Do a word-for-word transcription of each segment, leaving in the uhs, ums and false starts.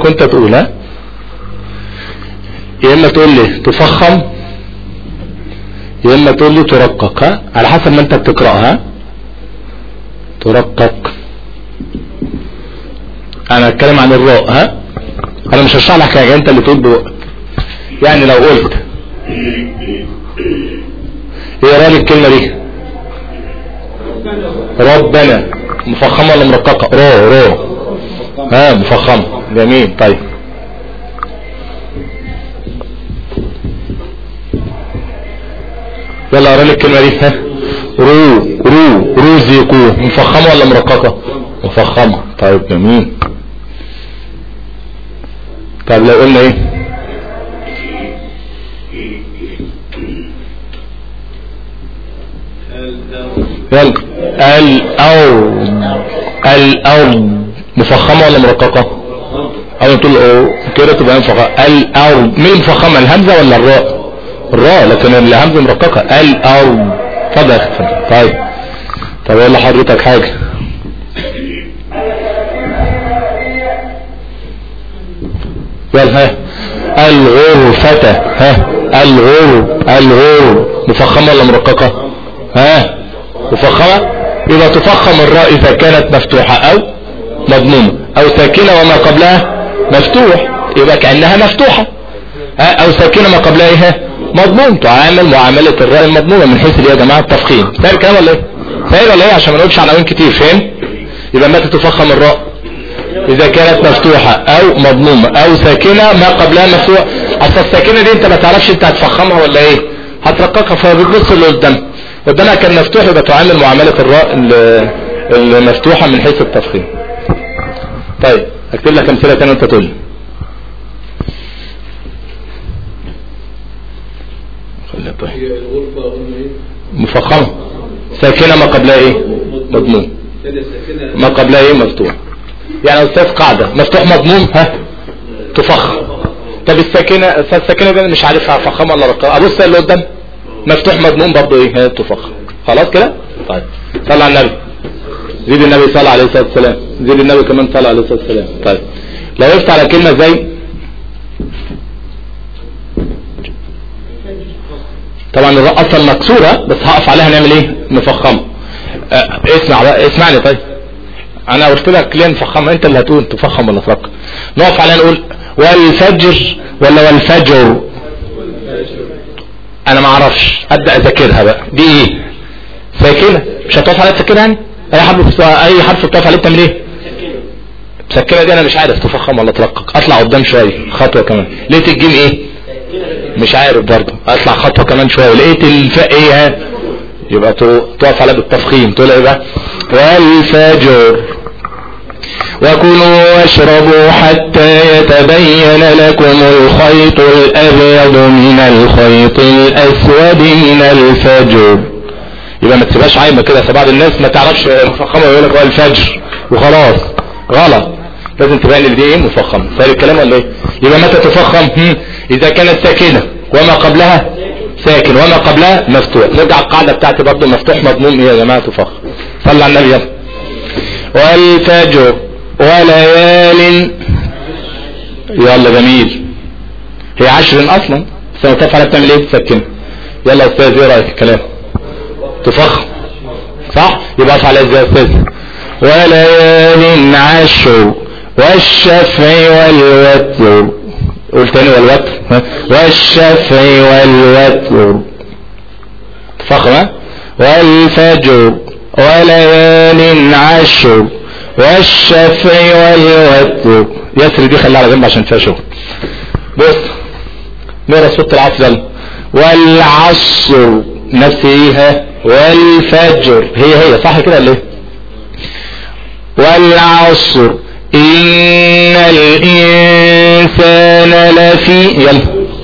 انت تقول ها، يا اما تقول لي تفخم يا اما تقول لي ترقق، ها على حسب ما انت بتقراها. ترقق. انا اتكلم عن الراء، ها انا مش هشرح لك حاجه، انت اللي تقول بوقت. يعني لو قلت ايه رايك الكلمه دي؟ ربنا مفخمه ولا مرققه؟ رو رو ها مفخمه. جميل. طيب يلا اقرا لي الكلمه دي. ها رو رو روزيكو مفخمه ولا مرققه؟ مفخمه. طيب جميل. طب لو قلنا ايه؟ يلا الارض الارض مفخمه ولا مرققه؟ او تقول كده تبقى مفخمه. الارض مين مفخمه، الهمزه ولا الراء؟ الراء، لكن الهمزه مرققه. الارض. اتفضل يا اخي. طيب طب يلا حضرتك حاجه. يلا ها الغرفة. ها الغر الغر مفخمة ولا مرققة؟ ها مفخمة. يبقى تفخم الراء اذا كانت مفتوحة او مضمومة او ساكنة وما قبلها مفتوح، يبقى كأنها مفتوحة. ها او ساكنة ما قبلها ايه؟ مضموم. تعامل معاملة الراء المضمومة من حيث اللي يا جماعة التفخيم. سهل الكلام ولا ايه؟ سهل ولا ايه؟ عشان ما نقولش عناوين كتير. فين؟ يبقى متى تفخم الراء؟ اذا كانت مفتوحة او مضمومة او ساكنة ما قبلها مفتوح. اصل الساكنة دي انت ما تعرفش انت هتفخمها ولا ايه، هترققها فبتبص اللي قدام قدامها كان مفتوح، يبقى تعامل معاملة الراء المفتوحة من حيث التفخيم. طيب اكتب لك امثلة تانية وانت تقول. خليها طيب. مفخمة ساكنة ما قبلها ايه؟ مضموم. ما قبلها ايه؟ مفتوح. يعني استاذ قاعدة مفتوح مضموم ها تفخم. طب الساكنة الساكنة دي مش عارفها فخمة ولا رقاقة، ابص اللي قدام مفتوح مضموم برضه ايه؟ ها تفخم. خلاص كده. طيب صلى على النبي. زيد النبي صلى عليه الصلاة والسلام. زيد النبي كمان صلى عليه الصلاة والسلام. طيب لو وقفت على كلمة زي، طبعا الراء اصلا مكسورة بس هقف عليها نعمل ايه؟ مفخمة. اه اسمع بقى اسمعني. طيب انا قلت لك ليه نفخمها، انت اللي هتقول تفخم ولا ترقق. نقف عليها نقول والفجر ولا والفجر؟ انا ما اعرفش، ابدا اذاكرها بقى. دي ايه؟ ساكنه مش هتقف عليها تسكنها يعني. اي حرف اي حرف بتقف عليه بتعمل ايه؟ مسكنه دي انا مش عارف تفخم ولا ترقق. اطلع قدام شويه خطوه كمان، لقيت الجيم ايه؟ مش عارف برضه. اطلع خطوه كمان شويه لقيت الفاء ايه؟ يبقى تقف عليها بالتفخيم. تقول ايه بقى؟ والفجر وكلوا واشربوا حتى يتبين لكم الخيط الابيض من الخيط الاسود من الفجر. يبقى ما تسيبهاش عايمه كده، فبعض الناس ما تعرفش مفخمه ويقول لك والفجر وخلاص. غلط، لازم تبين اللي دي ايه؟ مفخمه. فاهم الكلام ولا ايه؟ يبقى متى تفخم؟ اذا كانت ساكنه وما قبلها ساكن وما قبلها مفتوح. نرجع القاعده بتاعتي برضه مفتوح مضموم ايه يا جماعه؟ تفخم. صلى على النبي. يلا والفجر وليال. يلا جميل. هي عشر اصلا بس تقف عليها بتعمل ايه؟ تسكن. يلا يا استاذ ايه رايك الكلام؟ تفخم صح؟ يبقى اقف عليها ازاي يا استاذ؟ وليال عشر والشفع والوتر. قول تاني والوتر. والشفع والوتر تفخم. ها والفجر وليال عشر والشفع والوتر. يسر دي خليها على جنب عشان فيها شغل. بص نقرا صوت العصر. يلا والعصر نفس ايه؟ والفجر هي هي صح كده ولا ايه؟ والعصر ان الانسان لفي. يلا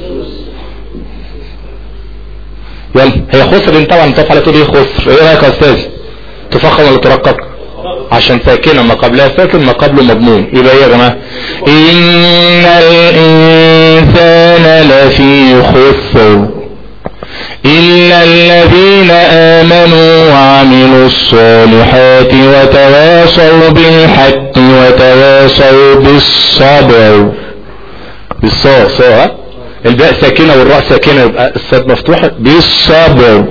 يلا هي خسر طبعا. تقف على تقول ايه؟ خسر. ايه رايك يا استاذ؟ تفخم ولا ترقق؟ عشان ساكنه ما قبلها ساكن ما قبله مضمون. يبقى ايه يا جماعه؟ ان الانسان لفي خسر الا الذين امنوا وعملوا وعملوا الصالحات وتواصوا بالحق وتواصوا بالصبر. بالصاء صاء الباء ساكنة والراء ساكنة يبقى الصاد مفتوحة. بالصبر.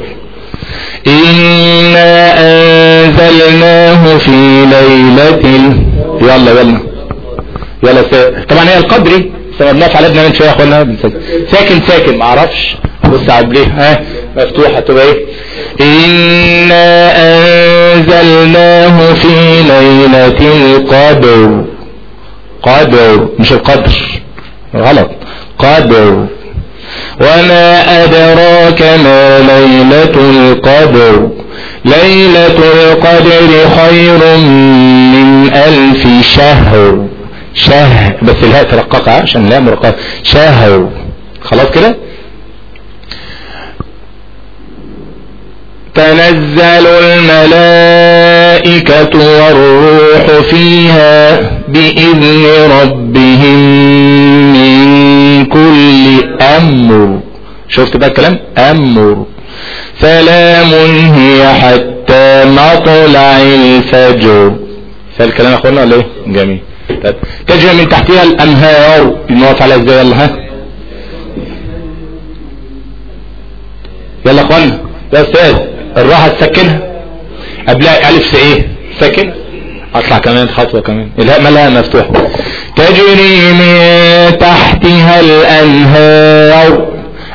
إنا أنزلناه في ليلة يلا يلا يلا سا... طبعا هي القدري سمعناها في عددنا من شوية يا اخوانا ساكن ساكن معرفش بص عب ليه ها مفتوحة تبقى ايه. إنا أنزلناه في ليلة القدر. قدر مش القدر غلط قدر. وما أدراك ما ليلة القدر. ليلة القدر خير من ألف شهر. شهر بس الهاء ترققها عشان لا مرققة. شهر خلاص كده. تنزل الملائكة والروح فيها بإذن ربهم من كل أمر. شفت بقى الكلام أمر. سلام هي حتى مطلع الفجر. فالكلام يا اخوانا ولا ايه؟ جميل. تجري من تحتها الأنهار. نقف على ازاي يلا ها يلا يا اخوانا يا استاذ. الراحة تسكنها قبلها ألف ايه ساكن. اطلع كمان خطوة كمان الهاء مالها مفتوحة. تجري من تحتها الأنهار.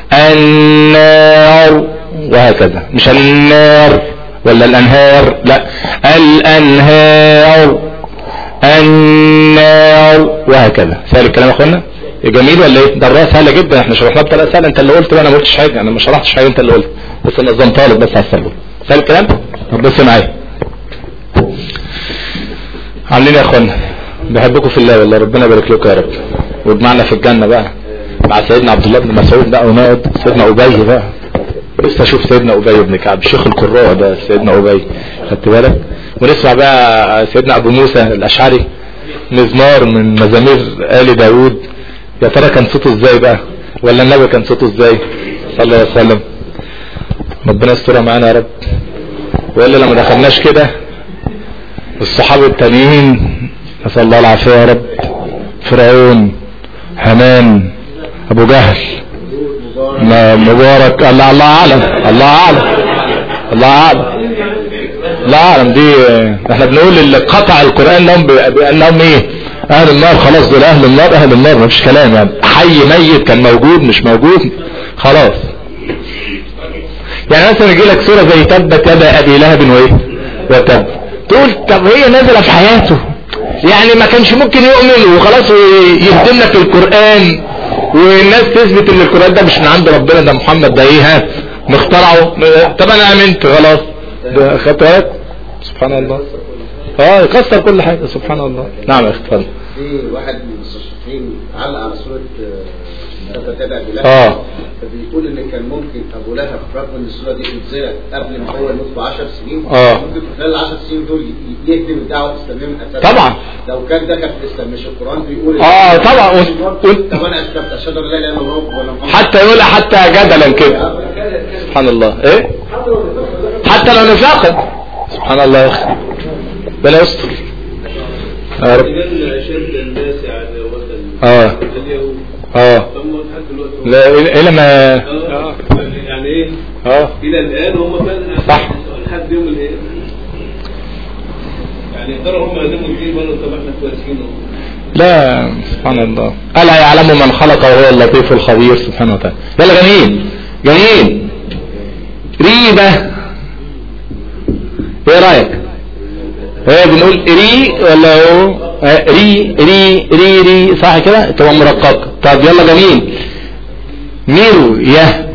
النار وهكذا مش النار ولا الأنهار لا الأنهار النار وهكذا. سهل الكلام يا اخوانا جميل ولا ايه؟ ده الراء سهله جدا احنا شرحناها بطريقه سهله. انت اللي قلت وانا ما قلتش حاجه انا ما شرحتش حاجه انت اللي قلت بس نظمتها لك بس على السهل. سهل الكلام. طب بص معايا عاملين يا اخوانا بحبكم في الله والله ربنا يبارك لكم يا رب واجمعنا في الجنه بقى مع سيدنا عبد الله بن مسعود بقى ونقعد سيدنا ابي بقى. لسه اشوف سيدنا ابي بن كعب شيخ القراء ده سيدنا ابي خدت بالك. ونسمع بقى سيدنا ابو موسى الاشعري مزمار من مزامير آل داود. يا ترى كان صوته ازاي بقى ولا النبي كان صوته ازاي صلى الله عليه وسلم. ربنا يسترها معانا يا رب. وإلا لما دخلناش كده الصحابة التانيين نسأل الله العافية يا رب. فرعون هامان ابو جهل مبارك الله الله اعلم الله اعلم الله اعلم الله اعلم. دي احنا بنقول اللي قطع القرآن لهم بانهم ايه اهل النار خلاص دول اهل النار اهل النار مفيش كلام يعني. حي ميت كان موجود مش موجود خلاص. يعني مثلا يجي لك سورة زي تبت يدا ابي لهب وايه وتب تقول طب هي نازله في حياته يعني ما كانش ممكن يؤمن وخلاص ويهدم لك القرآن والناس تثبت ان القرآن ده مش من عند ربنا ده محمد ده ايه ها مخترعه. طب انا امنت خلاص ده خطأت سبحان الله. اه يكسر كل حاجة سبحان الله. نعم يا اخي. في واحد من المستشرقين علق على سورة تبت يدا ابي لهب اه فبيقول ان كان ممكن ابو لهب رغم ان السورة دي نزلت قبل ما هو يموت ب عشر سنين اه ممكن في خلال العشر سنين دول يهدم الدعوة الاسلامية من اساسها. طبعا لو كان دخل في الاسلام مش القرآن بيقول اه طبعا و... طب انا اسلمت اشهد ان لا اله الا الله ولا محمد حتى يقول حتى جدلا كده سبحان الله ايه حتى لو نفاقا سبحان الله يا اخي بلا يستر يا رب. اه اه لا الى ما اه يعني ايه اه الى الان هم فعلا صح لحد يوم الايه يعني ترى هم يهدموا الدين برضه. طب احنا كويسين لا سبحان الله. ألا يعلم من خلق وهو اللطيف الخبير سبحانه وتعالى. يلا جميل جميل. ريبة ايه رايك؟ ايه بنقول ري ولا هو ري ري ري ري صح كده تبقى مرققه. طب يلا جميل. ميرو يا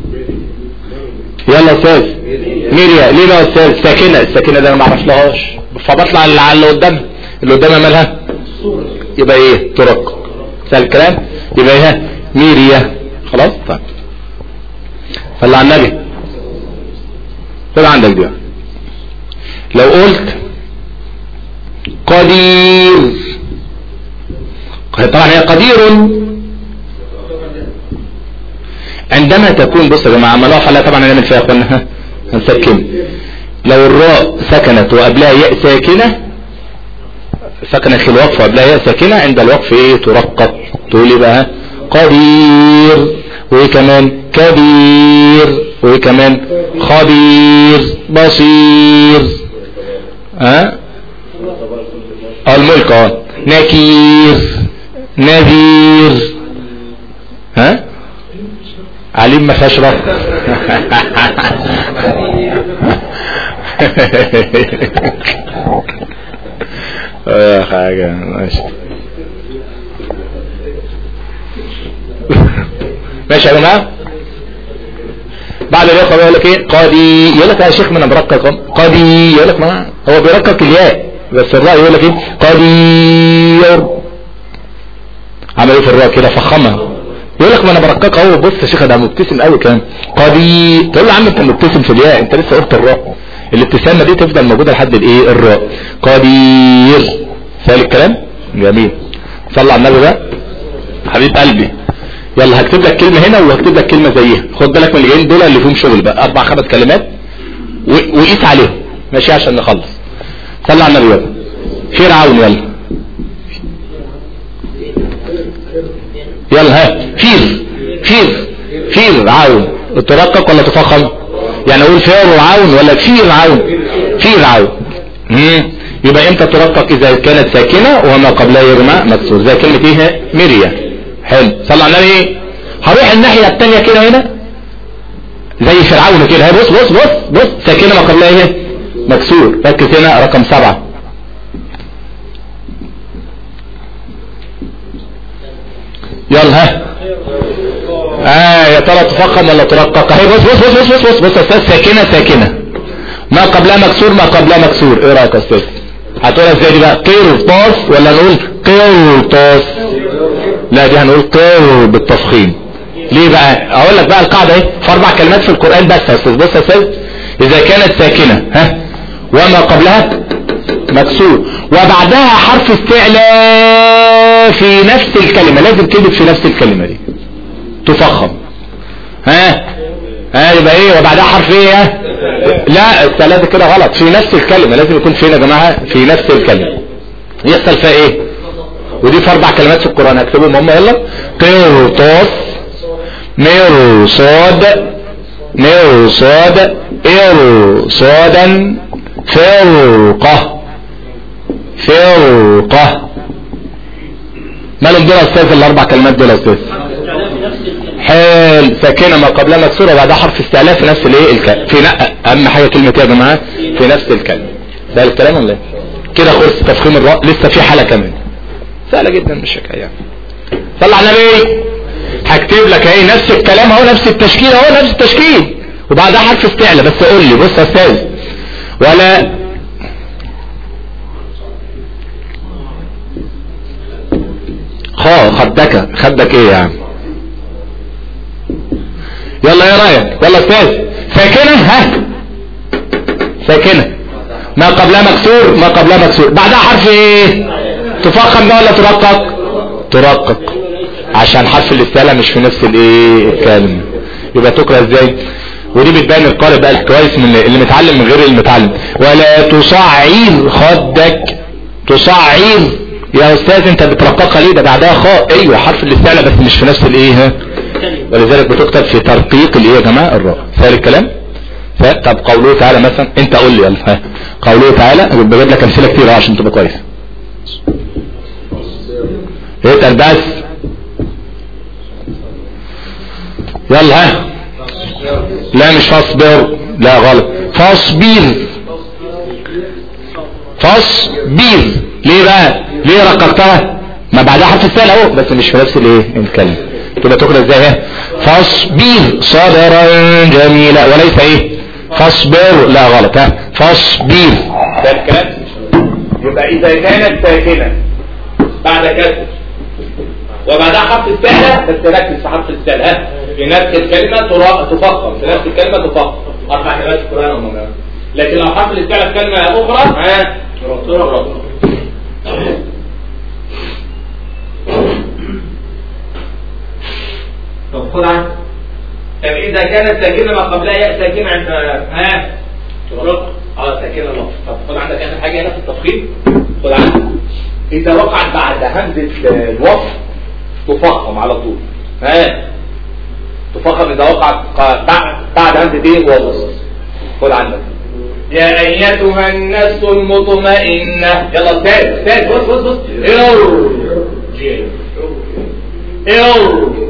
يلا استاذ ميريا ليه بقى استاذ ساكنه الساكنه ده انا ما اعرفلهاش فبطلع اللي على اللي قدامها اللي قدامها مالها يبقى ايه ترق. سهل الكلام. يبقى ايه ميريا خلاص. طيب صلى على النبي. خد عندك دي لو قلت قدير طبعا هي قدير عندما تكون بص يا جماعه عملوها حلقه طبعا هنعمل فيها يا اخوانا هنسكن لو الراء سكنت وقبلها ياء ساكنة، سكنت في الوقف وقبلها ياء ساكنة، عند الوقف ايه ترقق، تقول ايه بقى؟ قدير، وايه كمان؟ كبير، وايه كمان؟ خبير، بصير، ها أه؟ الملك اه، نكير، نذير، ها عليم ما فيهاش رفع. اه حاجة ماشي ماشي يا جماعة. بعد الاخوة بيقول لك ايه؟ قادي، يقول لك يا شيخ ما انا برقق، قادي، يقول لك ما هو بيرقق الياء بس الراء يقول لك ايه؟ قادير. عمل ايه في الراء كده؟ فخمها. يقول لك ما انا برقق اهو. بص يا شيخ ده مبتسم قوي كمان، قادي. تقول له يا عم انت مبتسم في الياء، انت لسه قلت الراء. الابتسامه دي تفضل موجوده لحد الايه؟ الراء. قادير. سهل الكلام؟ جميل. صلى على النبي بقى حبيب قلبي. يلا هكتب لك كلمه هنا وهكتب لك كلمه زيها، خد بالك من اللي جايين دول اللي فيهم شغل بقى، اربع خمس كلمات وقيس عليهم ماشي عشان نخلص. صلى على النبي بقى. فرعون. يلا يلا ها. فير، فير، فير عون. ترقق ولا تفخم؟ يعني اقول فير عون ولا فير عون؟ فير عون. امم يبقى امتى ترقق؟ اذا كانت ساكنه وما قبلها يا جماعه مكسور، زي كلمه ايه؟ مريا. حلو. صلى على النبي. هروح الناحيه الثانيه كده هنا زي فرعون كده، بص بص بص بص، ساكنه ما قبلها ايه؟ مكسور. ركز هنا رقم سبعه. يلا ها. اه يا ترى تفخم ولا ترقق؟ اهي بص بص بص بص بص بص استاذ، ساكنه ساكنه ما قبلها مكسور، ما قبلها مكسور. ايه رايك يا استاذ؟ هتقولها ازاي دي بقى؟ قرطاس ولا نقول قرطاس؟ لا دي هنقول قر بالتفخيم. ليه بقى؟ اقول لك بقى القاعده اهي في اربع كلمات في القران بس يا استاذ. بص يا استاذ، اذا كانت ساكنه ها وما قبلها مكسور وبعدها حرف استعلاء في نفس الكلمه، لازم تكتب في نفس الكلمه دي تفخم. ها ها يبقى ايه؟ وبعدها حرف ايه؟ ها لا الثلاثه كده غلط، في نفس الكلمه لازم يكون فين يا جماعه؟ في نفس الكلمه. يحصل فيها ايه؟ ودي في اربع كلمات في القران اكتبهم هم. يلا. قرطاس، مرصاد، مرصاد، ارصادا، فرقه، فرقه. مالهم دول يا استاذ الاربع كلمات دول يا استاذ؟ حال ساكنه ما قبلها مكسوره وبعدها حرف استعلاء في نفس الايه؟ الكلمه. في نق... اهم حاجه كلمه ايه يا جماعه؟ في نفس الكلمه. ده الكلام ولا ايه؟ كده خلص تفخيم الراء. لسه في حاله كمان سهله جدا مش حكايه. صلى على النبي. هكتب لك اهي نفس الكلام اهو، نفس التشكيل اهو، نفس التشكيل وبعدها حرف استعلاء. بس قول لي بص يا استاذ، ولا خا خدك خدك ايه يا عم؟ يلا ايه رايك؟ يلا استاذ. ساكنه ها، ساكنه ما قبلها مكسور، ما قبلها مكسور بعدها حرف ايه؟ تفخم ده ولا ترقق؟ ترقق عشان حرف الاستعلاء مش في نفس الايه؟ الكلمه. يبقى تقرا ازاي؟ ودي بتبين القارئ بقى كويس من اللي متعلم من غير المتعلم. ولا تصعير خدك. تصعير يا استاذ انت بترققها ليه؟ ده بعدها خاء. ايوه حرف الاستعلاء بس مش في نفس الايه؟ ولذلك بتكتب في ترقيق الايه يا جماعه؟ الراء. سهل الكلام؟ طب قوله تعالى مثلا، انت قول لي يلا. ها قوله تعالى بجيب لك امثله كتير عشان تبقى كويس. اتقل بس. يلا ها. لا مش فاصبر، لا غلط. فاصبر، فاصبر. ليه بقى؟ ليه رققتها؟ ما بعدها حرف استعلاء اهو بس مش في نفس الايه؟ الكلمه. تبقى تقرا ازاي؟ ها فاصبر صبرا جميلا وليس ايه؟ فاصبر. لا غلط. ها فاصبر. ده الكلام. يبقى اذا كانت ساكنه بعد كسر وبعدها حرف استعلاء، بس ركز في حرف استعلاء. ها في نفس الكلمه تفخم، في نفس الكلمه تفخم. اربع كلمات في القران هم. لكن لو حرف الاستعلاء في كلمه اخرى ها ترقق. طب خد عنك. طب اذا كانت ساكنه ما قبلها ياء ساكنه عند ها ترقق. اه ساكنه لفظ. طب خد عندك اخر حاجه هنا في التفخيم، خد عندك اذا وقعت بعد همزه الوصف تفخم على طول. ها تفخم اذا وقعت بعد بعد همزه ايه وصف. خد عندك يا ايتها النفس المطمئنه. يلا استاذ استاذ بص بص بص ارجعي ارجعي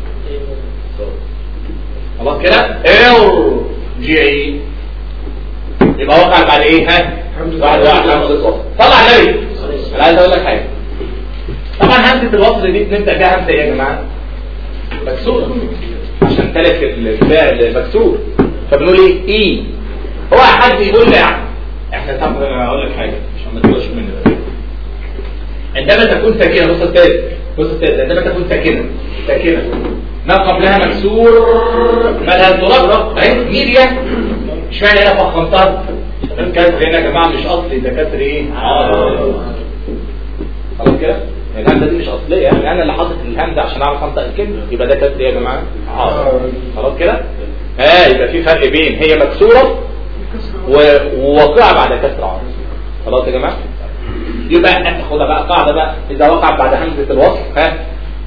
خلاص كده ارجعي. يبقى وقع بعد ايه؟ ها بعد واحد همزه الوصل. صلى على النبي. انا عايز اقول لك حاجه. طبعا همزه الوصل دي بنبدا بيها همزه ايه يا جماعه؟ مكسوره عشان تلف الفعل مكسور، فبنقول ايه؟ اي. هو حد يقول لي احنا طب اقول لك حاجه عشان ما تقولش مني بس. عندما تكون ساكنه بص استاذ بص استاذ عندما تكون ساكنه ساكنه ما قبلها مكسور مالها ترغب اهي ميديا. اشمعنى هنا فخمتها؟ الكسر هنا يا جماعه مش اصلي، ده كسر ايه؟ عارض. خلاص كده؟ الهمزه دي مش اصليه، يعني انا اللي حاطط الهمزه عشان اعرف انطق الكلمه، يبقى ده كسر ايه يا جماعه؟ عارض. خلاص كده؟ اه يبقى في فرق بين هي مكسوره وواقعه بعد كسر عارض. خلاص يا جماعه؟ يبقى خدها بقى قاعده بقى، اذا وقعت بعد همزه الوصل ها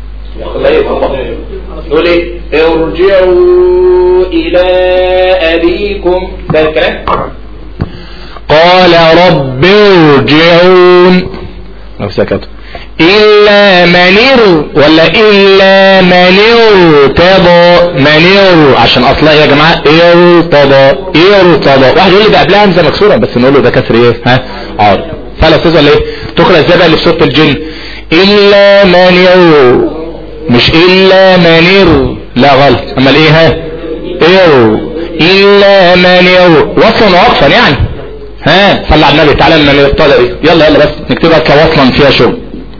نقول ايه؟ ارجعوا الى ابيكم. ده الكلام. قال رب ارجعون لو سكتوا الا من ولا الا من ارتضى. من عشان اصلها يا جماعه ارتضى ارتضى. واحد يقول لي ده قبلها همزه مكسوره بس نقول له ده كسر ايه؟ ها عارض. فلا استاذ ولا ايه؟ تقرا ازاي بقى اللي في سوره الجن؟ الا من ير مش الا منير، لا غلط. اما ايه؟ ها ايرو الا منير وصلا ووقفا يعني. ها صلى على النبي. تعالى من الابطال ايه؟ يلا يلا بس نكتبها كوصلا فيها شغل.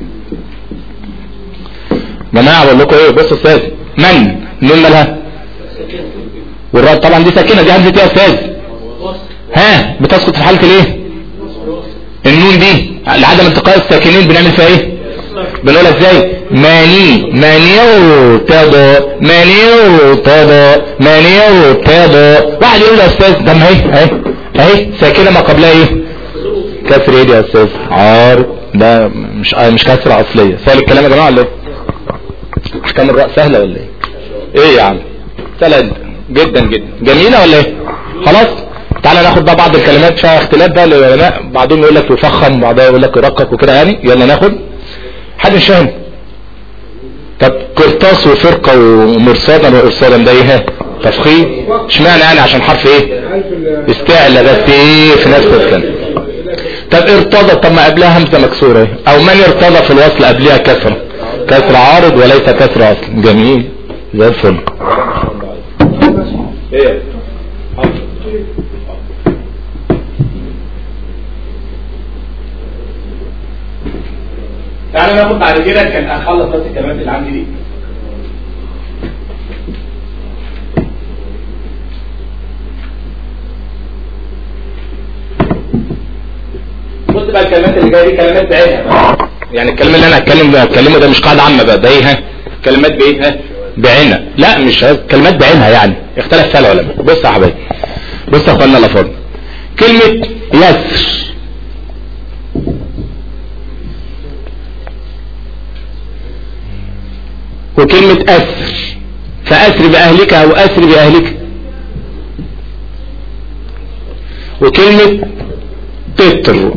جماعه بقول لكم ايه؟ بصوا استاذ من نون مالها والراء طبعا دي ساكنه، دي همزه ايه يا استاذ؟ ها بتسقط في حاله الايه؟ النون دي لعدم التقاء الساكنين بنعمل فيها ايه؟ بنقولها ازاي؟ ماني ماني ارتضى ماني ارتضى ماني ارتضى. واحد يقول يا استاذ ده اهي اهي اهي ساكنه ما قبلها ايه؟ كسر ايه يا استاذ؟ عارض. ده مش مش كسره اصليه. سهل الكلام يا جماعه ولا ايه؟ احكام الراء سهله ولا ايه؟ ايه يا عم؟ سهله جدا جدا. جميله ولا ايه؟ خلاص تعالى ناخد بقى بعض الكلمات فيها اختلاف بقى للعلماء، بعضهم يقول لك يفخم وبعضهم يقول لك يرقق وكده يعني. يلا ناخد حد مش فاهم. طب قرطاس وفرقه ومرصادا وارصادا ده ايه؟ تفخيم. اشمعنى يعني؟ عشان حرف ايه؟ استعلى بس ايه في نفس الكلمه. طب ارتضى طب ما قبلها همزه مكسوره ايه؟ او من ارتضى في الوصل قبلها كسره، كسر عارض وليس كسر اصل. جميل زي الفل. ايه تعالى ناخد بعد كده. كان اخلص بس الكلمات اللي عندي دي. بص بقى الكلمات اللي جايه دي كلمات بعينها، يعني الكلام اللي انا هتكلم هتكلمه ده مش قاعده عامه بقى، ده ايه؟ ها كلمات بايه؟ ها بعينها. لا مش كلمات بعينها يعني، اختلف فيها العلماء. بص يا حبايبي بص يا اخوانا الافاضل، كلمه يسر وكلمة أسر، فأسر بأهلك أو أسر بأهلك، وكلمة تتر،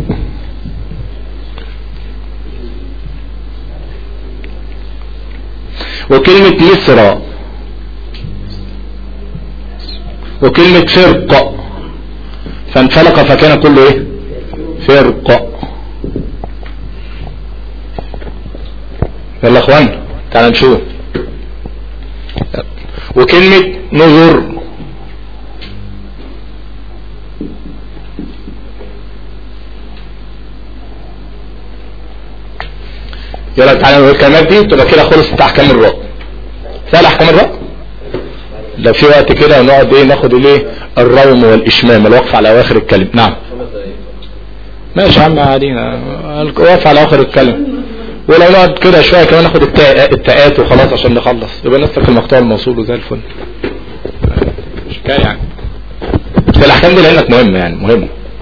وكلمة مصر، وكلمة فرقة، فانفلق فكان كله ايه؟ فرقة. يلا اخوان تعالى نشوف. وكلمة نذر، يلا تعالى نقول الكلمات دي تبقى كده خلصت احكام الراء. سهل احكام الراء؟ لو في وقت كده ونقعد ايه ناخد الايه الروم والاشمام الوقف على اواخر الكلم. نعم ماشي يا عم عادينا الوقف على اواخر الكلم، ولو نقعد كده شويه كمان ناخد التاءات وخلاص عشان نخلص يبقى نفتح المقطوع الموصول وزي الفل. مش حكايه يعني، بس الاحكام دي لانك مهمه يعني مهمه.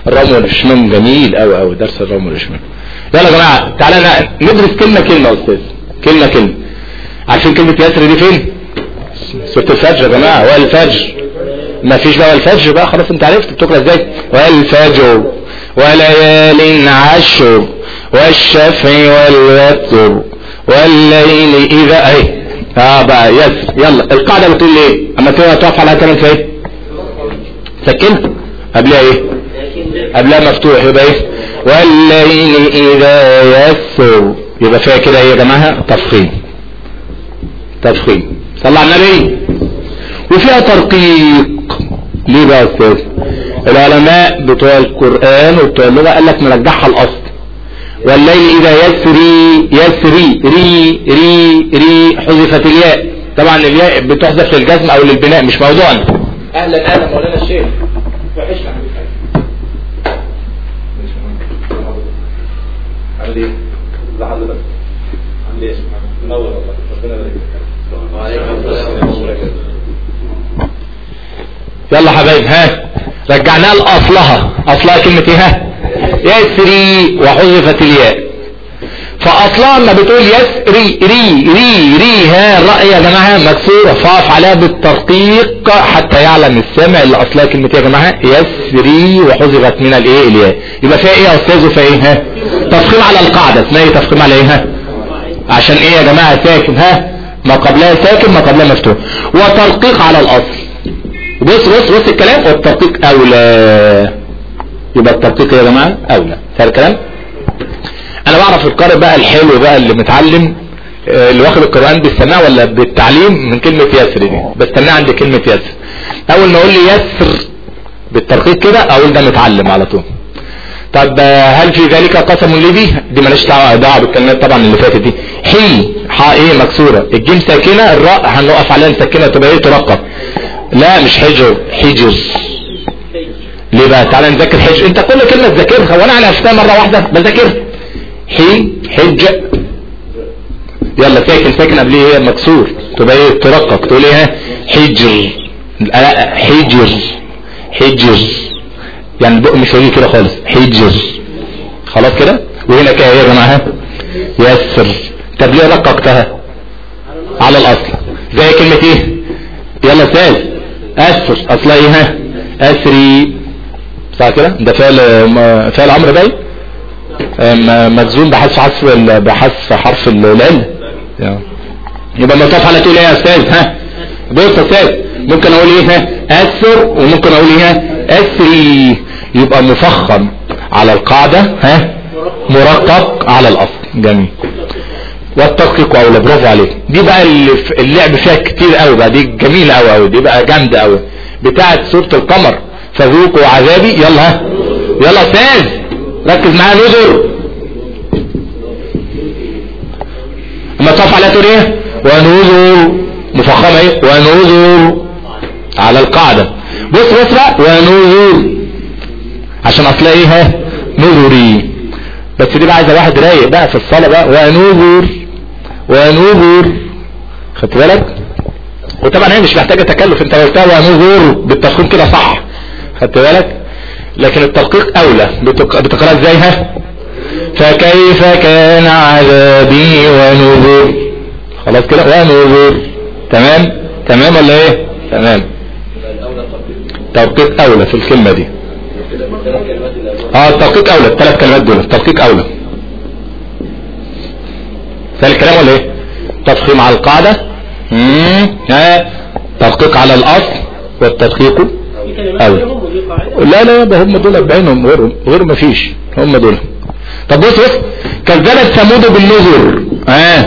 الرمل والاشمام جميل قوي قوي، درس الرمل والاشمام. يلا يا جماعه تعالى ندرس كلمه كلمه يا استاذ، كلمه كلمه. عارفين كلمه يسر دي فين؟ سوره الفجر يا جماعه. والفجر ما فيش بقى والفجر بقى خلاص، انت عرفت بتقرا ازاي. والفجر وليال عشر والشفع والوتر والليل اذا ايه اه بقى يسر. يلا القاعده بتقول ايه اما تقف على كلمه ايه؟ سكنها قبلها ايه؟ قبلها مفتوح يبقى ايه؟ والليل اذا يسر، يبقى فيها كده ايه يا جماعه؟ تفخيم. تفخيم. صلى على النبي. وفيها ترقيق. ليه بقى يا استاذ؟ العلماء بتوع القرآن وبتوع اللغة قال لك نرجعها الاصل. والليل اذا يسري يسري ري ري ري حذفت الياء، طبعا الياء بتحذف للجزم او للبناء مش موضوعنا. اهلا اهلا مولانا الشيخ. وحشنا عامل ايه؟ ازي حضرتك؟ عامل ايه؟ منور والله، ربنا يبارك فيك. وعليكم السلام ورحمة الله. يلا حبايب ها رجعناها لاصلها. اصلها كلمه ايه؟ ها يسري وحذفت الياء. فاصلها لما بتقول يسري ري ري ري ها الراء يا جماعه مكسوره، فاقف عليها بالترقيق حتى يعلم السامع اللي اصلها كلمه ايه يا جماعه؟ يسري وحذفت من الايه؟ الياء. يبقى فيها ايه يا استاذ؟ وفيها ايه؟ ها تفخيم على القاعده. اسمها ايه تفخيم على ايه؟ ها عشان ايه يا جماعه؟ ساكن ها ما قبلها ساكن ما قبلها مفتوح. وترقيق على الاصل. بص بص بص الكلام. والترقيق اولى. يبقى الترقيق يا جماعه اولى. فاهم الكلام؟ انا بعرف القارئ بقى الحلو بقى اللي متعلم اللي واخد القرآن بالسماع ولا بالتعليم من كلمة يسر دي، بستناه عند كلمة يسر. اول ما اقول لي يسر بالترقيق كده اقول ده متعلم على طول. طب هل في ذلك قسم لي دي؟ دي ماليش دعوه بالكلمات طبعا اللي فاتت دي. حي حاء ايه مكسوره، الجيم ساكنه، الراء هنقف عليها نسكنها تبقى ايه؟ ترقق. لا مش حجر، حجر. ليه بقى؟ تعالى نذاكر حجر. انت كل كلمه تذاكرها وانا على عرفتها مره واحده بذاكرها. حي حج. يلا ساكن ساكن قبليه ايه؟ مكسور تبقى ايه؟ ترقق. تقول ايه؟ حجر. لا حجر حجر يعني البق مش هيجي كده خالص. حجر خلاص كده. وهنا كده ايه يا جماعه؟ يسر. طب ليه رققتها على الاصل زي كلمه ايه؟ يلا سال اسر اصلها ايه؟ ها اسري صح كده. ده فعل فعل امر باين مجزوم بحذف حرف بحذف حرف العله. يبقى ما تقف على تقول ايه يا استاذ؟ ها بص يا استاذ ممكن اقول ايه؟ ها اسر وممكن اقول ايه؟ اسري. يبقى مفخم على القاعده ها مرقق على الاصل. جميل. والتدقيق اولى. برافو عليك. دي بقى اللعب فيها كتير قوي بقى، دي جميله قوي قوي، دي بقى جامده قوي بتاعه سوره القمر. فذوقوا عذابي. يلا ها يلا استاذ ركز معايا. نذر اما تقف عليها تقول ايه؟ ونذر مفخمه ايه؟ ونذر على القاعده. بص بص بقى ونذر عشان اصلها ايه؟ ها نذري. بس دي بقى عايزه واحد رايق بقى في الصلاه بقى. ونذر ونذر خدت بالك؟ وطبعا هي مش محتاجه تكلف، انت لو قلتها ونذر بالتفخيم كده صح خدت بالك. لكن التدقيق اولى. بتقراها ازاي؟ ها فكيف كان عذابي ونذر. خلاص كده ونذر. تمام تمام ولا ايه؟ تمام. تدقيق اولى في الكلمه دي. اه التدقيق اولى. الثلاث كلمات دول التدقيق اولى. سهل الكلام ولا ايه؟ تفخيم على القاعده. امم ها تدقيق على الاصل والتدقيق اولى. لا لا ده هم دول بعينهم غير غير ما فيش هم دول. طب بص بص كذبت ثمود بالنذر. اه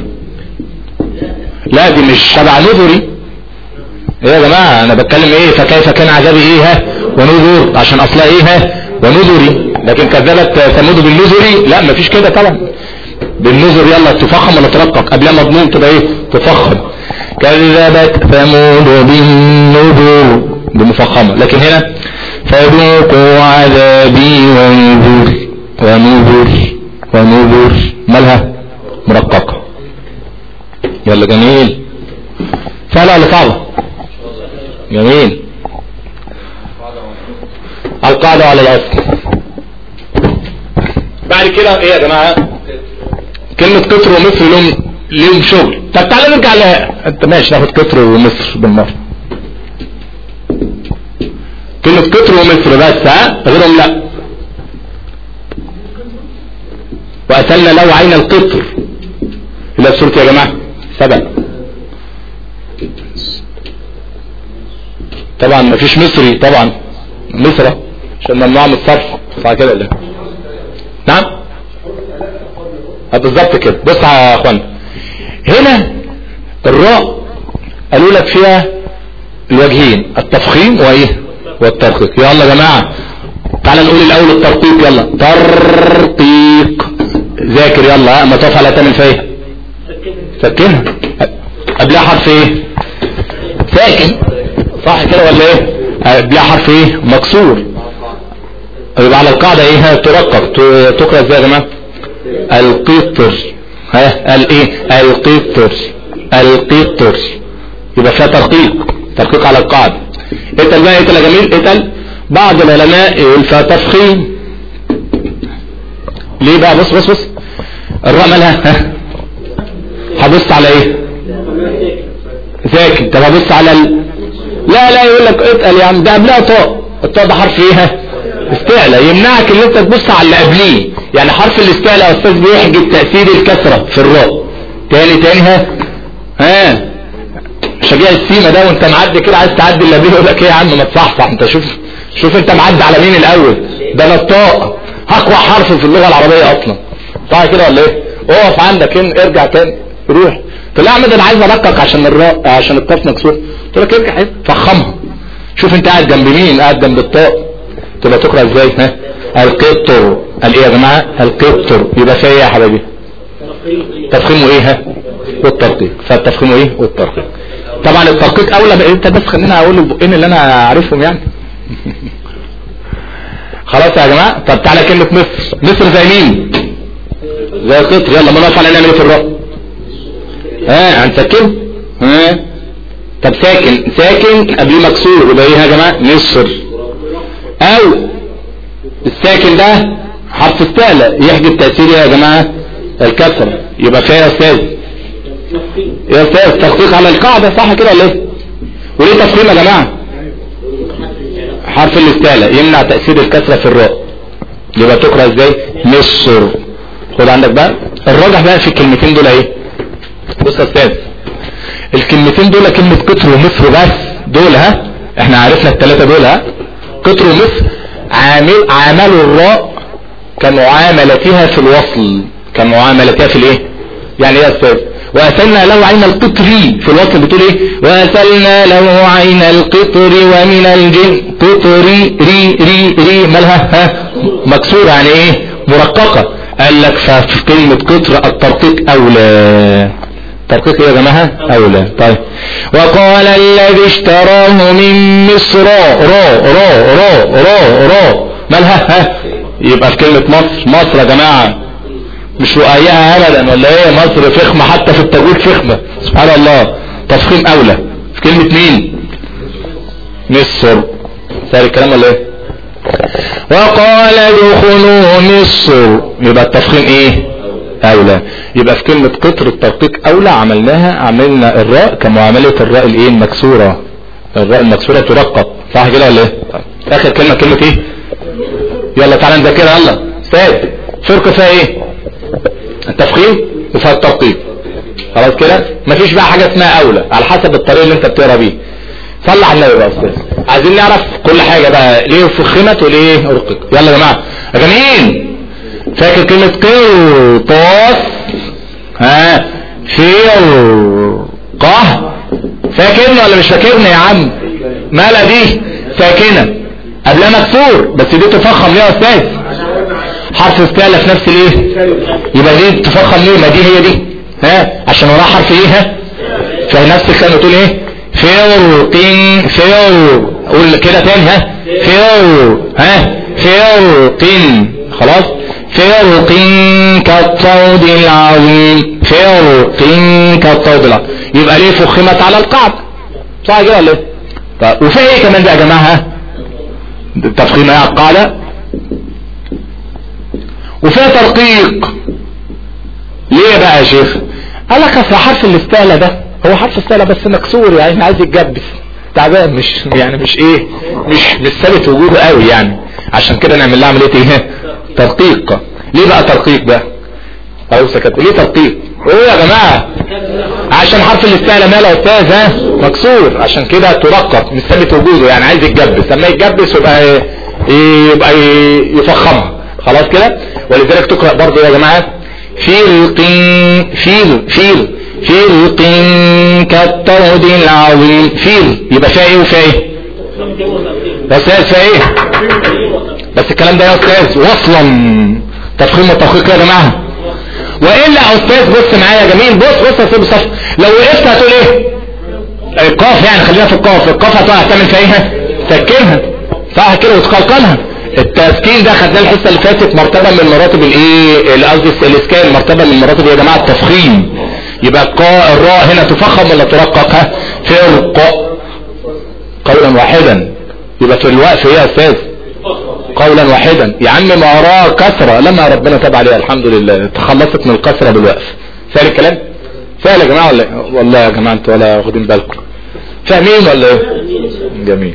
لا دي مش تبع نذري. ايه يا جماعه انا بتكلم ايه؟ فكيف كان عذابي ايه؟ ها ونذر عشان اصلها ايه؟ ها ونذري. لكن كذبت ثمود بالنذري لا مفيش كده طبعا. بالنذر يلا تفخم ولا ترقق؟ قبلها مضمون تبقى ايه؟ تفخم. كذبت ثمود بالنذر بمفخمه. لكن هنا فذوقوا عذابي ونذر ونذر ونذر مالها؟ مرققه. يلا جميل. سهله ولا صعبه؟ جميل. القاعده على الاصل. بعد كده ايه يا جماعه؟ كلمه قطر ومصر لهم لهم شغل. طب تعالى نرجع لها. انت ماشي ناخد قطر ومصر بالمره. كلمه قطر ومصر بس، ها غيرهم لا. وأسلنا له عين القطر إلى السورة يا جماعة سبع. طبعا ما فيش مصري طبعا، مصر عشان ممنوع من الصرف صح كده ولا؟ نعم بالظبط كده. بص يا اخوان هنا الراء قالوا لك فيها الوجهين التفخيم وايه والترقيق. يلا يا جماعه تعالى نقول الاول الترقيق. يلا ترقيق ذاكر يلا. اما تقف على تعمل فيها سكنها قبلها حرف ايه ساكن صح كده ولا ايه؟ قبلها حرف ايه مكسور. يبقى على القاعده ايه ترقق. تقرا ازاي يا جماعه؟ القطر. ها الايه القطر القطر يبقى فيها ترقيق. ترقيق على القاعده. اتقل بقى اتقل يا جميل اتقل. بعض العلماء يقول فيها تفخيم. ليه بقى؟ بص بص بص الراء مالها ها هبص على ايه ساكن. طب هبص على ال... لا لا يقول لك اتقل يا عم ده قبلها طاء. الطاء ده حرف ايه استعلى يمنعك ان انت تبص على اللي قبليه. يعني حرف الاستعلى يا استاذ بيحجب تاثير الكسره في الراء. تاني تاني ها ها شجاع السيمه ده وانت معدي كده عايز تعدي اللي قبليه يقول لك ايه يا عم ما تصحصح انت. شوف شوف انت معدي على مين الاول. ده انا الطاء اقوى حرف في اللغه العربيه اصلا صح كده ولا ايه؟ اقف عندك هنا ارجع تاني روح. قلت له يا احمد انا عايز ارقق عشان الراء عشان القاف مكسور. قلت لك ارجع فخمها. شوف انت قاعد جنب مين؟ قاعد جنب الطاء. تبقى تقرا ازاي؟ ها القطر. قال ايه يا جماعه؟ القطر. يبقى فيها ايه يا حبايبي؟ تفخيم وايه ها والترقيق. فالتفخيم وايه والترقيق. طبعا الترقيق اولى. انت بس خلينا اقول البقين اللي انا عارفهم يعني. خلاص يا جماعه. طب تعالى كلمه مصر. مصر زي مين؟ زي القطر. يلا ما نقف على نعمل ايه في الراء؟ ها هنسكن ها. طب ساكن ساكن قبل مكسور يبقى ايه يا جماعه؟ مصر. او الساكن ده حرف استعلى يحجب تاثير يا جماعه الكسره. يبقى فيها يا استاذ يا استاذ تخفيف على القاعده صح كده ولا ايه؟ وليه تفخيم يا جماعه؟ حرف الاستعلى يمنع تاثير الكسره في الراء. يبقى تقرا ازاي؟ مصر. خد عندك بقى الراجح بقى في الكلمتين دول ايه؟ بص يا استاذ الكلمتين دول كلمه قطر ومصر بس دول ها احنا عرفنا الثلاثه دول ها قطر ومصر عامل عملوا الراء كمعاملتها في الوصل. كمعاملتها في الايه؟ يعني ايه يا استاذ؟ وأسلنا له عين القطر في الوصل بتقول ايه؟ وأسلنا له عين القطر ومن الجن قطري ري ري ري مالها ها مكسورة يعني ايه مرققة. قال لك ففي كلمة قطر الترقيق اولى. ترقيق يا جماعة اولى. طيب وقال الذي اشتراه من مصر را را را را را مالها ها يبقى في كلمة مصر. مصر يا جماعة مش رؤيها ابدا ولا ايه؟ مصر فخمة حتى في التجويد فخمة سبحان الله. تفخيم اولى في كلمة مين؟ مصر. سهل الكلام ولا ايه؟ وقال ادخلوا مصر يبقى التفخيم ايه اولى. يبقى في كلمة قطر الترقيق اولى عملناها عملنا الراء كمعاملة الراء الايه المكسورة. الراء المكسورة ترقق صح كده ولا ايه؟ اخر كلمة كلمة ايه؟ يلا تعالى نذاكرها يلا استاذ. فرق فيها ايه؟ التفخيم وفيها الترقيق. خلاص كده مفيش بقى حاجة اسمها اولى على حسب الطريقة اللي انت بتقرا بيه. صلى على النبي بقى يا استاذ. عايزين نعرف كل حاجة بقى ليه فخمت وليه رقق. يلا يا جماعة يا جميل فاكر كلمة قرطاس ها فير قه فاكرنا ولا مش فاكرنا يا عم؟ مالها دي ساكنة قبلها مكسور بس دي تفخم ليه يا استاذ؟ حرف استعلى في نفس الايه؟ يبقى دي تفخم ليه؟ ما دي هي دي ها عشان وراها حرف ايه ها؟ في نفس الكلمة تقول ايه؟ فيرقين فير قول كده تاني ها فير ها فيرقين. خلاص فيرقين كالطود العظيم فيرقين كالطود العظيم. يبقى ليه فخمت على القاعدة صح كده ولا ايه؟ طيب وفي ايه كمان بقى يا جماعه؟ تفخيم على القاعدة وفيها ترقيق. ليه بقى يا شيخ؟ قال لك اصل حرف الاستعلاء ده هو حرف استعلاء بس مكسور، يعني عايز يتجبس تعبان، مش يعني مش ايه مش مش ثابت وجوده قوي يعني، عشان كده نعمل لها عمليه ايه؟ ترقيق. ليه بقى ترقيق بقى؟ او سكت. ليه ترقيق؟ ايه يا جماعه؟ عشان حرف الاستعلاء ماله يا استاذ؟ ها مكسور، عشان كده ترقق مش ثابت وجوده، يعني عايز يتجبس، لما يتجبس يبقى إيه؟ يبقى يفخمها خلاص كده. ولذلك تقرأ برضه يا جماعه فيل فيل فيل فيل كالطود العظيم. فيل يبقى فيها ايه وفيها ايه يا استاذ؟ فيها ايه؟ بس الكلام ده يا استاذ وصلا تفخيم وتدقيق يا جماعه. والا يا استاذ بص معايا يا جميل، بص بص يا استاذ صف، لو وقفت هتقول ايه؟ القاف، يعني خلينا في القاف. القاف هتعمل فيها ايه؟ تسكنها صح كده وتقلقلها. التسكين ده خدناه الحصه اللي فاتت مرتبه من مراتب الايه قصدي الاسكان، مرتبه من مراتب يا جماعه التفخيم. يبقى القاء الراء هنا تفخم ولا ترقق؟ فرق قولا واحدا. يبقى في الوقف ايه يا استاذ؟ قولا واحدا. يا عم ما وراه كسره لما ربنا تاب عليها الحمد لله تخلصت من الكسره بالوقف. سهل الكلام؟ سهل يا جماعه ولا والله يا جماعه انتوا ولا واخدين بالكم؟ فاهمين ولا ايه؟ جميل.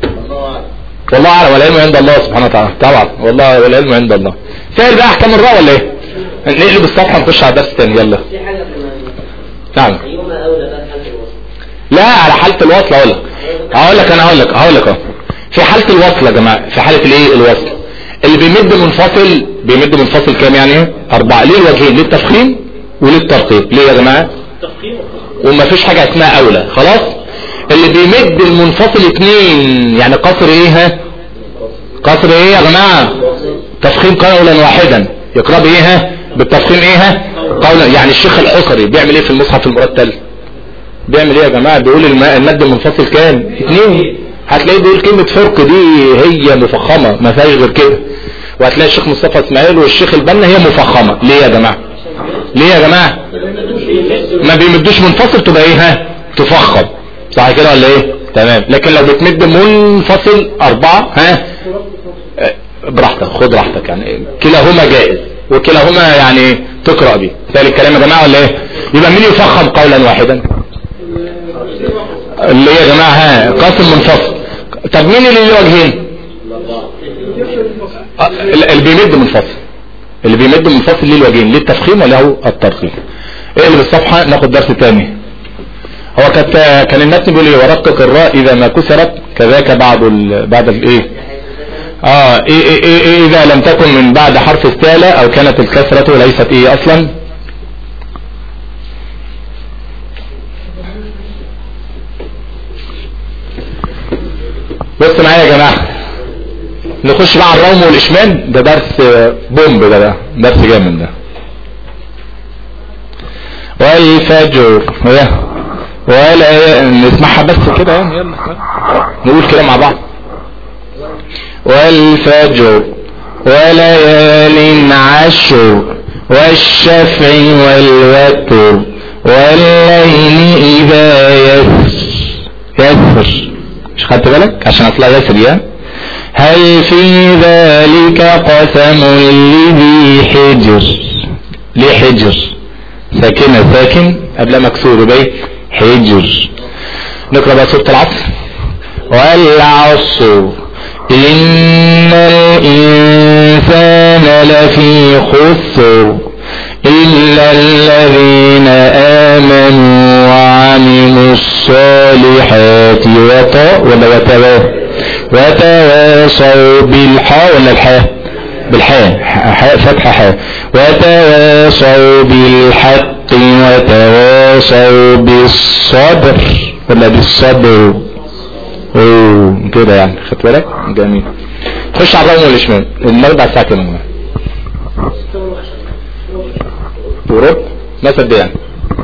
والله اعلم والعلم عند الله سبحانه وتعالى. طبعا والله والعلم عند الله. سهل بقى احكام الراء ولا ايه؟ نقلب الصفحه نخش على درس تاني. يلا. في حاجه كمان. نعم. ايهما اولى بقى حاله الوصل؟ لا على حاله الوصل اقول لك. هقول لك انا هقول لك هقول لك اهو. في حاله الوصل يا جماعه، في حاله الايه؟ الوصل. اللي بيمد منفصل بيمد منفصل كام يعني؟ اربعه. ليه الوجهين؟ للتفخيم وللترقيق. ليه يا جماعه؟ تفخيم. وما فيش حاجه اسمها اولى خلاص. اللي بيمد المنفصل اتنين يعني قصر ايه؟ ها قصر ايه يا جماعه؟ تفخيم قولا واحدا. يقرأ بايه؟ ها بالتفخيم ايه؟ ها قولا. يعني الشيخ الحصري بيعمل ايه في المصحف المرتل؟ بيعمل ايه يا جماعه؟ بيقول المد المنفصل كام؟ اتنين. هتلاقيه بيقول كلمه فرق دي هي مفخمه ما فيهاش غير كده. وهتلاقي الشيخ مصطفى اسماعيل والشيخ البنا هي مفخمه. ليه يا جماعه؟ ليه يا جماعه؟ ما بيمدوش منفصل تبقى ايه؟ ها تفخم صح كده ولا ايه؟ تمام. لكن لو بتمد منفصل اربعه ها براحتك خد راحتك، يعني كلاهما جائز وكلاهما يعني تقرأ بيه. سهل الكلام يا جماعه ولا ايه؟ يبقى مين يفخم قولا واحدا؟ اللي يا جماعه ها قاسم منفصل. طب مين اللي له وجهين؟ اللي بيمد منفصل. اللي بيمد منفصل ليه الوجهين؟ ليه التفخيم ولا هو الترقيق؟ اقلب الصفحه ناخد درس تاني. هو كانت كان الناس بيقول ايه؟ ورقق الراء اذا ما كسرت كذاك بعد ال... بعد الايه اه إيه إيه إيه إيه اذا لم تكن من بعد حرف استعلاء او كانت الكسرة ليست ايه اصلا. بص معايا يا جماعة نخش بقى على الروم والاشمال. ده درس بومب، ده ده درس جامد ده. والفجر ولا نسمعها بس كده يعني. يلا نقول كده مع بعض. والفجر وليال عشر والشفع والوتر والليل إذا يسر. يسر مش خدت بالك عشان اطلع يسر يا هل في ذلك قسم لذي حجر. ليه حجر؟ ساكنة ساكن قبل مكسور بيه حجر. نقرأ بقى سورة العصر. والعصر إن الإنسان لفي خسر إلا الذين آمنوا وعملوا الصالحات وتواصوا بالحاء ولا الحاء؟ بالحاء حاء فتحة حاء. وتواصوا بالحق وتواصوا بالصبر ولا بالصبر؟ اوه كده يعني خدت بالك؟ جميل. خش على الرقم والاشمال. المربع الساعة كام؟ ورب مثلا قد ايه يعني؟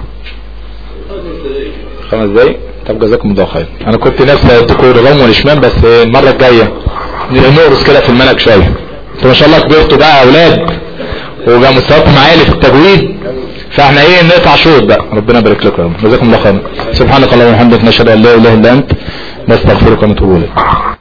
خمس دقايق. طب جزاكم الله خير. انا كنت نفسي اديكم الرقم والاشمال بس المرة الجاية نقرص كده في المنهج شوية. انتوا ما شاء الله كبرتوا بقى اولاد وبقى مستواكم عالي في التجويد، فاحنا ايه نقطع شوط بقى. ربنا يبارك لكم. جزاكم الله خير. سبحانك اللهم وبحمدك نشهد ان لا اله الا انت نستغفرك ونتوب اليك.